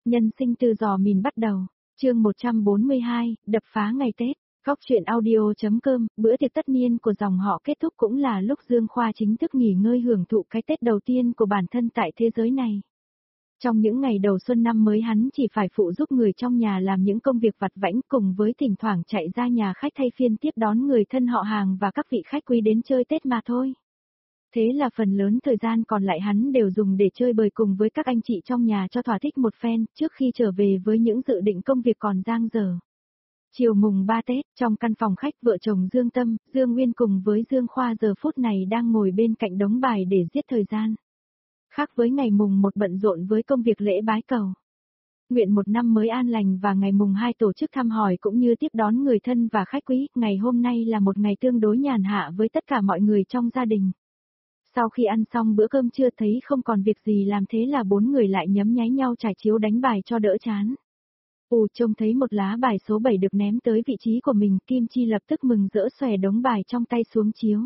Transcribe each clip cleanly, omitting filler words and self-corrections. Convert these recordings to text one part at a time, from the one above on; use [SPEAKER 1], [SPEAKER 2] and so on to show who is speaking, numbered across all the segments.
[SPEAKER 1] Nhân sinh từ giò mìn bắt đầu, chương 142, đập phá ngày Tết. Góc truyện audio.com, bữa tiệc tất niên của dòng họ kết thúc cũng là lúc Dương Khoa chính thức nghỉ ngơi hưởng thụ cái Tết đầu tiên của bản thân tại thế giới này. Trong những ngày đầu xuân năm mới hắn chỉ phải phụ giúp người trong nhà làm những công việc vặt vãnh cùng với thỉnh thoảng chạy ra nhà khách thay phiên tiếp đón người thân họ hàng và các vị khách quý đến chơi Tết mà thôi. Thế là phần lớn thời gian còn lại hắn đều dùng để chơi bời cùng với các anh chị trong nhà cho thỏa thích một phen trước khi trở về với những dự định công việc còn dang dở. Chiều mùng 3 Tết, trong căn phòng khách vợ chồng Dương Tâm, Dương Nguyên cùng với Dương Khoa giờ phút này đang ngồi bên cạnh đống bài để giết thời gian. Khác với ngày mùng 1 bận rộn với công việc lễ bái cầu. Nguyện một năm mới an lành và ngày mùng 2 tổ chức thăm hỏi cũng như tiếp đón người thân và khách quý, ngày hôm nay là một ngày tương đối nhàn hạ với tất cả mọi người trong gia đình. Sau khi ăn xong bữa cơm trưa thấy không còn việc gì làm thế là bốn người lại nhấm nháy nhau trải chiếu đánh bài cho đỡ chán. Trông thấy một lá bài số 7 được ném tới vị trí của mình, Kim Chi lập tức mừng rỡ xòe đống bài trong tay xuống chiếu.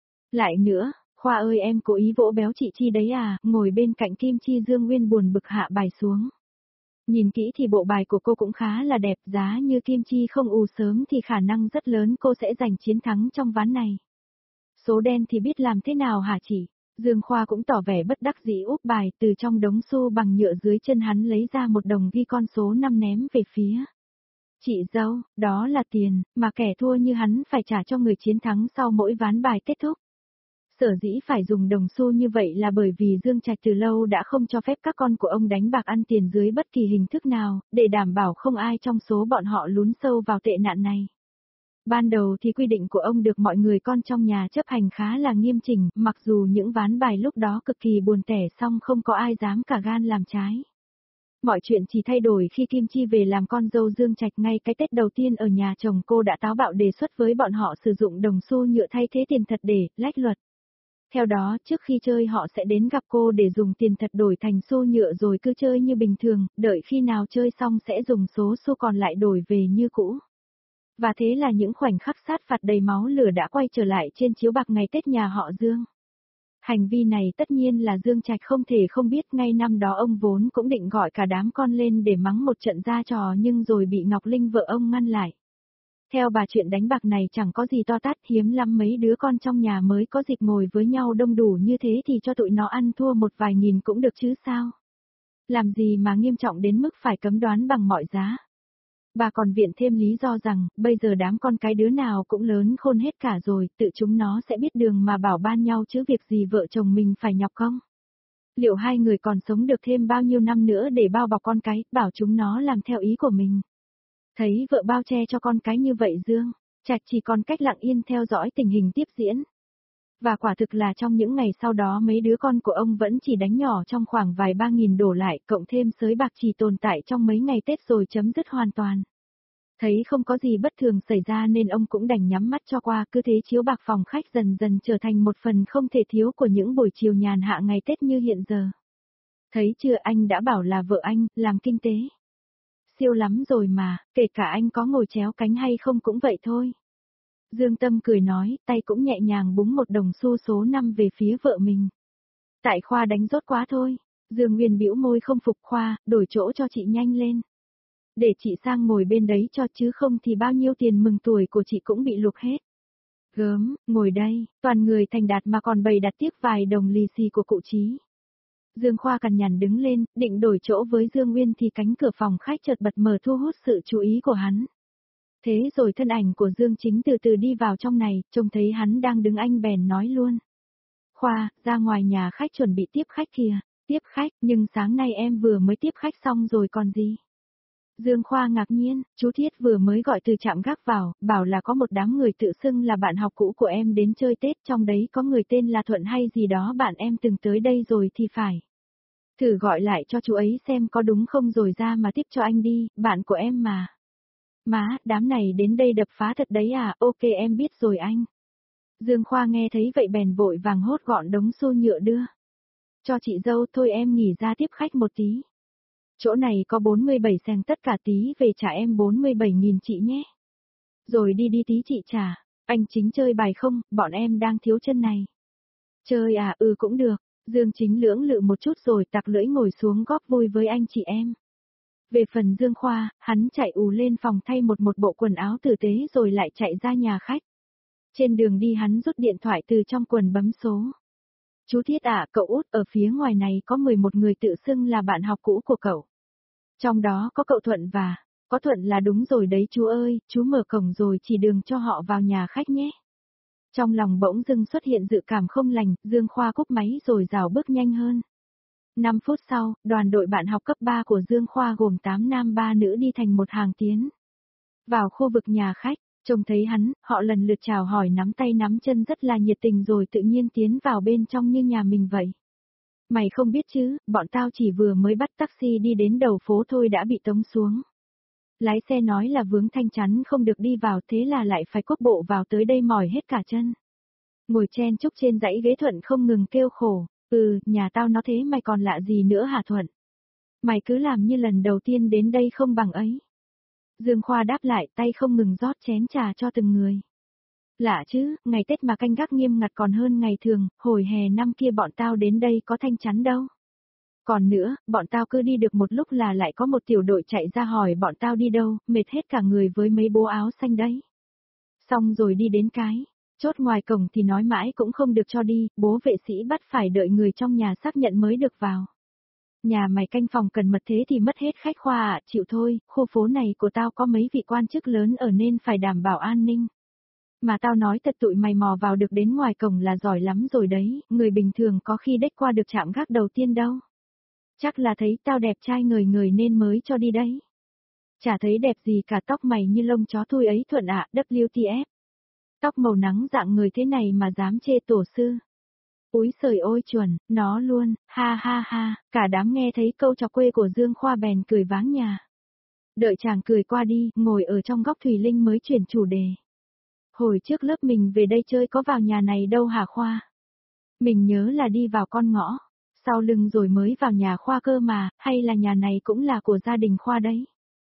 [SPEAKER 1] Lại nữa, Khoa ơi em cố ý vỗ béo chị Chi đấy à, ngồi bên cạnh Kim Chi Dương Nguyên buồn bực hạ bài xuống. Nhìn kỹ thì bộ bài của cô cũng khá là đẹp, giá như Kim Chi không sớm thì khả năng rất lớn cô sẽ giành chiến thắng trong ván này. Số đen thì biết làm thế nào hả chị? Dương Khoa cũng tỏ vẻ bất đắc dĩ úp bài, từ trong đống xu bằng nhựa dưới chân hắn lấy ra một đồng ghi con số 5 ném về phía. Chị dâu, đó là tiền, mà kẻ thua như hắn phải trả cho người chiến thắng sau mỗi ván bài kết thúc. Sở dĩ phải dùng đồng xu như vậy là bởi vì Dương Trạch từ lâu đã không cho phép các con của ông đánh bạc ăn tiền dưới bất kỳ hình thức nào, để đảm bảo không ai trong số bọn họ lún sâu vào tệ nạn này. Ban đầu thì quy định của ông được mọi người con trong nhà chấp hành khá là nghiêm chỉnh, mặc dù những ván bài lúc đó cực kỳ buồn tẻ song không có ai dám cả gan làm trái. Mọi chuyện chỉ thay đổi khi Kim Chi về làm con dâu Dương Trạch, ngay cái Tết đầu tiên ở nhà chồng cô đã táo bạo đề xuất với bọn họ sử dụng đồng xu nhựa thay thế tiền thật để lách luật. Theo đó, trước khi chơi họ sẽ đến gặp cô để dùng tiền thật đổi thành xu nhựa rồi cứ chơi như bình thường, đợi khi nào chơi xong sẽ dùng số xu còn lại đổi về như cũ. Và thế là những khoảnh khắc sát phạt đầy máu lửa đã quay trở lại trên chiếu bạc ngày Tết nhà họ Dương. Hành vi này tất nhiên là Dương Trạch không thể không biết, ngay năm đó ông vốn cũng định gọi cả đám con lên để mắng một trận ra trò nhưng rồi bị Ngọc Linh vợ ông ngăn lại. Theo bà chuyện đánh bạc này chẳng có gì to tát, hiếm lắm mấy đứa con trong nhà mới có dịp ngồi với nhau đông đủ như thế thì cho tụi nó ăn thua một vài nghìn cũng được chứ sao. Làm gì mà nghiêm trọng đến mức phải cấm đoán bằng mọi giá. Bà còn viện thêm lý do rằng, bây giờ đám con cái đứa nào cũng lớn khôn hết cả rồi, tự chúng nó sẽ biết đường mà bảo ban nhau chứ việc gì vợ chồng mình phải nhọc công. Liệu hai người còn sống được thêm bao nhiêu năm nữa để bao bọc con cái, bảo chúng nó làm theo ý của mình. Thấy vợ bao che cho con cái như vậy Dương Trạch chỉ còn cách lặng yên theo dõi tình hình tiếp diễn. Và quả thực là trong những ngày sau đó mấy đứa con của ông vẫn chỉ đánh nhỏ trong khoảng vài 3.000 đổ lại, cộng thêm sới bạc chỉ tồn tại trong mấy ngày Tết rồi chấm dứt hoàn toàn. Thấy không có gì bất thường xảy ra nên ông cũng đành nhắm mắt cho qua, cứ thế chiếu bạc phòng khách dần dần trở thành một phần không thể thiếu của những buổi chiều nhàn hạ ngày Tết như hiện giờ. Thấy chưa, anh đã bảo là vợ anh làm kinh tế. Siêu lắm rồi mà, kể cả anh có ngồi chéo cánh hay không cũng vậy thôi. Dương Tâm cười nói, tay cũng nhẹ nhàng búng một đồng xu số 5 về phía vợ mình. Tại Khoa đánh rốt quá thôi. Dương Nguyên bĩu môi không phục. Khoa, đổi chỗ cho chị nhanh lên. Để chị sang ngồi bên đấy cho, chứ không thì bao nhiêu tiền mừng tuổi của chị cũng bị luộc hết. Gớm, ngồi đây, toàn người thành đạt mà còn bày đặt tiếp vài đồng lì xì của cụ Chí. Dương Khoa cằn nhằn đứng lên, định đổi chỗ với Dương Nguyên thì cánh cửa phòng khách chợt bật mở thu hút sự chú ý của hắn. Thế rồi thân ảnh của Dương Chính từ từ đi vào trong này, trông thấy hắn đang đứng anh bèn nói luôn. Khoa, ra ngoài nhà khách chuẩn bị tiếp khách kìa. Tiếp khách, nhưng sáng nay em vừa mới tiếp khách xong rồi còn gì? Dương Khoa ngạc nhiên, chú Thiết vừa mới gọi từ trạm gác vào, bảo là có một đám người tự xưng là bạn học cũ của em đến chơi Tết, trong đấy có người tên là Thuận hay gì đó, bạn em từng tới đây rồi thì phải. Thử gọi lại cho chú ấy xem có đúng không rồi ra mà tiếp cho anh đi, bạn của em mà. Má, đám này đến đây đập phá thật đấy à, ok em biết rồi anh. Dương Khoa nghe thấy vậy bèn vội vàng hốt gọn đống xu nhựa đưa. Cho chị dâu, thôi em nghỉ ra tiếp khách một tí. Chỗ này có 47 sen tất cả, tí về trả em 47.000 chị nhé. Rồi đi đi tí chị trả, anh Chính chơi bài không, bọn em đang thiếu chân này. Chơi à, cũng được. Dương Chính lưỡng lự một chút rồi tặc lưỡi ngồi xuống góp vui với anh chị em. Về phần Dương Khoa, hắn chạy ù lên phòng thay một bộ quần áo tử tế rồi lại chạy ra nhà khách. Trên đường đi hắn rút điện thoại từ trong quần bấm số. Chú Thiết ạ, cậu út ở phía ngoài này có 11 người tự xưng là bạn học cũ của cậu. Trong đó có cậu Thuận và, có Thuận là đúng rồi đấy chú ơi, chú mở cổng rồi chỉ đường cho họ vào nhà khách nhé. Trong lòng bỗng dưng xuất hiện dự cảm không lành, Dương Khoa cúp máy rồi rảo bước nhanh hơn. 5 phút sau, đoàn đội bạn học cấp 3 của Dương Khoa gồm 8 nam 3 nữ đi thành một hàng tiến. Vào khu vực nhà khách, trông thấy hắn, họ lần lượt chào hỏi nắm tay nắm chân rất là nhiệt tình rồi tự nhiên tiến vào bên trong như nhà mình vậy. Mày không biết chứ, bọn tao chỉ vừa mới bắt taxi đi đến đầu phố thôi đã bị tống xuống. Lái xe nói là vướng thanh chắn không được đi vào thế là lại phải cốt bộ vào tới đây mỏi hết cả chân. Ngồi chen chúc trên dãy ghế Thuận không ngừng kêu khổ, nhà tao nó thế mày còn lạ gì nữa hả Thuận? Mày cứ làm như lần đầu tiên đến đây không bằng ấy. Dương Khoa đáp lại tay không ngừng rót chén trà cho từng người. Lạ chứ, ngày Tết mà canh gác nghiêm ngặt còn hơn ngày thường, hồi hè năm kia bọn tao đến đây có thanh chắn đâu. Còn nữa, bọn tao cứ đi được một lúc là lại có một tiểu đội chạy ra hỏi bọn tao đi đâu, mệt hết cả người với mấy bố áo xanh đấy. Xong rồi đi đến cái chốt ngoài cổng thì nói mãi cũng không được cho đi, bố vệ sĩ bắt phải đợi người trong nhà xác nhận mới được vào. Nhà mày canh phòng cần mật thế thì mất hết khách khoa ạ, chịu thôi, khu phố này của tao có mấy vị quan chức lớn ở nên phải đảm bảo an ninh. Mà tao nói thật tụi mày mò vào được đến ngoài cổng là giỏi lắm rồi đấy, người bình thường có khi đếch qua được trạm gác đầu tiên đâu. Chắc là thấy tao đẹp trai người người nên mới cho đi đấy. Chả thấy đẹp gì cả tóc mày như lông chó thui ấy Thuận ạ, WTF. Tóc màu nắng dạng người thế này mà dám chê tổ sư. Úi giời ôi chuẩn, nó luôn, ha ha ha, cả đám nghe thấy câu chọc quê của Dương Khoa bèn cười váng nhà. Đợi chàng cười qua đi, ngồi ở trong góc Thùy Linh mới chuyển chủ đề. Hồi trước lớp mình về đây chơi có vào nhà này đâu hả Khoa? Mình nhớ là đi vào con ngõ, sau lưng rồi mới vào nhà Khoa cơ mà, hay là nhà này cũng là của gia đình Khoa đấy?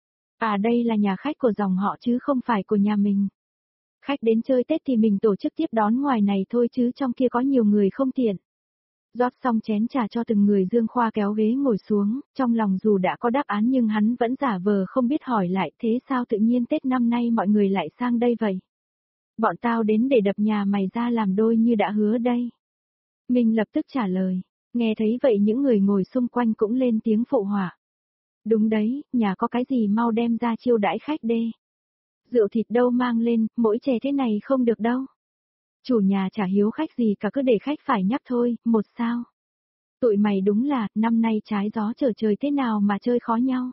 [SPEAKER 1] À đây là nhà khách của dòng họ chứ không phải của nhà mình. Khách đến chơi Tết thì mình tổ chức tiếp đón ngoài này thôi chứ trong kia có nhiều người không tiện. Rót xong chén trà cho từng người Dương Khoa kéo ghế ngồi xuống, trong lòng dù đã có đáp án nhưng hắn vẫn giả vờ không biết hỏi lại thế sao tự nhiên Tết năm nay mọi người lại sang đây vậy. Bọn tao đến để đập nhà mày ra làm đôi như đã hứa đây. Mình lập tức trả lời, nghe thấy vậy những người ngồi xung quanh cũng lên tiếng phụ họa. Đúng đấy, nhà có cái gì mau đem ra chiêu đãi khách đê. Rượu thịt đâu mang lên, mỗi chè thế này không được đâu. Chủ nhà chả hiếu khách gì cả cứ để khách phải nhắc thôi, một sao. Tụi mày đúng là, năm nay trái gió trở trời thế nào mà chơi khó nhau.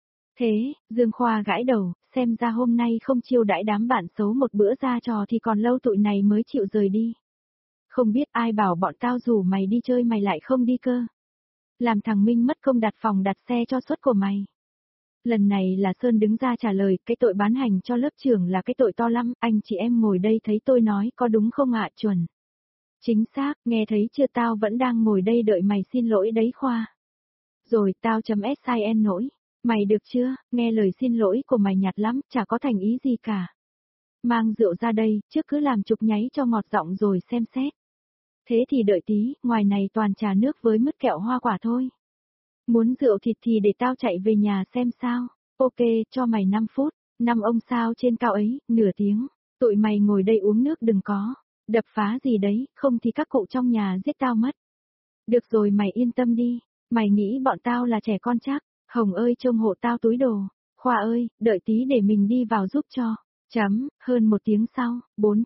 [SPEAKER 1] Thế, Dương Khoa gãi đầu, xem ra hôm nay không chiêu đãi đám bạn xấu một bữa ra trò thì còn lâu tụi này mới chịu rời đi. Không biết ai bảo bọn tao rủ mày đi chơi mày lại không đi cơ. Làm thằng Minh mất công đặt phòng đặt xe cho suất của mày. Lần này là Sơn đứng ra trả lời, cái tội bán hành cho lớp trưởng là cái tội to lắm, anh chị em ngồi đây thấy tôi nói có đúng không ạ chuẩn. Chính xác, nghe thấy chưa tao vẫn đang ngồi đây đợi mày xin lỗi đấy Khoa. Rồi tao chấm SIN nỗi, mày được chưa, nghe lời xin lỗi của mày nhạt lắm, chả có thành ý gì cả. Mang rượu ra đây, trước cứ làm chục nháy cho ngọt giọng rồi xem xét. Thế thì đợi tí, ngoài này toàn trà nước với mứt kẹo hoa quả thôi. Muốn rượu thịt thì để tao chạy về nhà xem sao. Ok, cho mày 5 phút, 5 ông sao trên cao ấy, nửa tiếng. Tụi mày ngồi đây uống nước đừng có. Đập phá gì đấy, không thì các cụ trong nhà giết tao mất. Được rồi mày yên tâm đi. Mày nghĩ bọn tao là trẻ con chắc. Hồng ơi trông hộ tao túi đồ. Khoa ơi, đợi tí để mình đi vào giúp cho. Hơn một tiếng sau,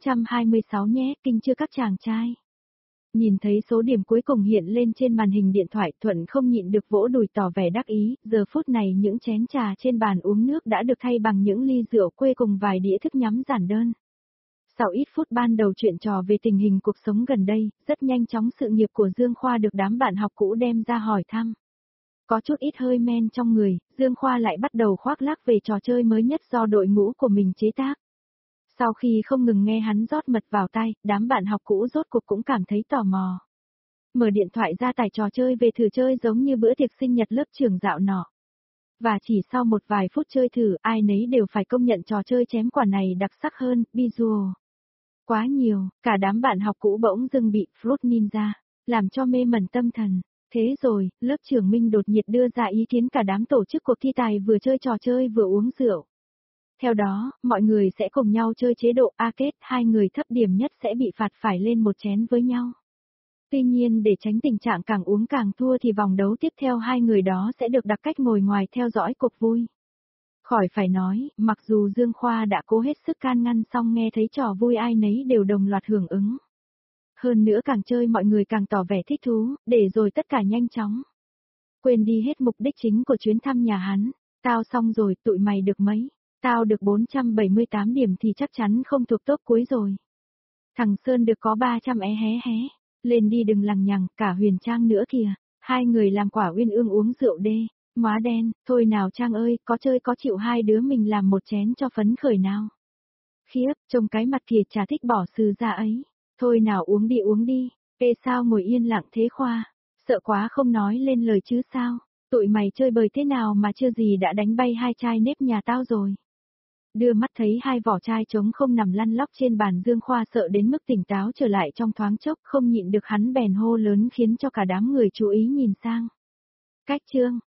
[SPEAKER 1] 426 nhé, kinh chưa các chàng trai. Nhìn thấy số điểm cuối cùng hiện lên trên màn hình điện thoại Thuận không nhịn được vỗ đùi tỏ vẻ đắc ý, giờ phút này những chén trà trên bàn uống nước đã được thay bằng những ly rượu quê cùng vài đĩa thức nhắm giản đơn. Sau ít phút ban đầu chuyện trò về tình hình cuộc sống gần đây, rất nhanh chóng sự nghiệp của Dương Khoa được đám bạn học cũ đem ra hỏi thăm. Có chút ít hơi men trong người, Dương Khoa lại bắt đầu khoác lác về trò chơi mới nhất do đội ngũ của mình chế tác. Sau khi không ngừng nghe hắn rót mật vào tai, đám bạn học cũ rốt cuộc cũng cảm thấy tò mò. Mở điện thoại ra tải trò chơi về thử chơi giống như bữa tiệc sinh nhật lớp trưởng dạo nọ. Và chỉ sau một vài phút chơi thử, ai nấy đều phải công nhận trò chơi chém quả này đặc sắc hơn, visual. Quá nhiều, cả đám bạn học cũ bỗng dưng bị Fruit Ninja, làm cho mê mẩn tâm thần. Thế rồi, lớp trưởng Minh đột nhiệt đưa ra ý kiến cả đám tổ chức cuộc thi tài vừa chơi trò chơi vừa uống rượu. Theo đó, mọi người sẽ cùng nhau chơi chế độ A kết, hai người thấp điểm nhất sẽ bị phạt phải lên một chén với nhau. Tuy nhiên để tránh tình trạng càng uống càng thua thì vòng đấu tiếp theo hai người đó sẽ được đặt cách ngồi ngoài theo dõi cuộc vui. Khỏi phải nói, mặc dù Dương Khoa đã cố hết sức can ngăn xong nghe thấy trò vui ai nấy đều đồng loạt hưởng ứng. Hơn nữa càng chơi mọi người càng tỏ vẻ thích thú, để rồi tất cả nhanh chóng quên đi hết mục đích chính của chuyến thăm nhà hắn. Tao xong rồi, tụi mày được mấy? Tao được 478 điểm thì chắc chắn không thuộc top cuối rồi. Thằng Sơn được có 300 hé hé. Lên đi đừng lằng nhằng, cả Huyền Trang nữa kìa. Hai người làm quả uyên ương uống rượu đê. Móa đen, thôi nào Trang ơi, có chơi có chịu hai đứa mình làm một chén cho phấn khởi nào. Khiếp, trông cái mặt kìa chả thích bỏ sừ ra ấy. Thôi nào uống đi. Ê sao ngồi yên lặng thế Khoa? Sợ quá không nói lên lời chứ sao? Tụi mày chơi bời thế nào mà chưa gì đã đánh bay hai chai nếp nhà tao rồi. Đưa mắt thấy hai vỏ chai trống không nằm lăn lóc trên bàn Dương Khoa sợ đến mức tỉnh táo trở lại trong thoáng chốc không nhịn được hắn bèn hô lớn khiến cho cả đám người chú ý nhìn sang. Cách chương,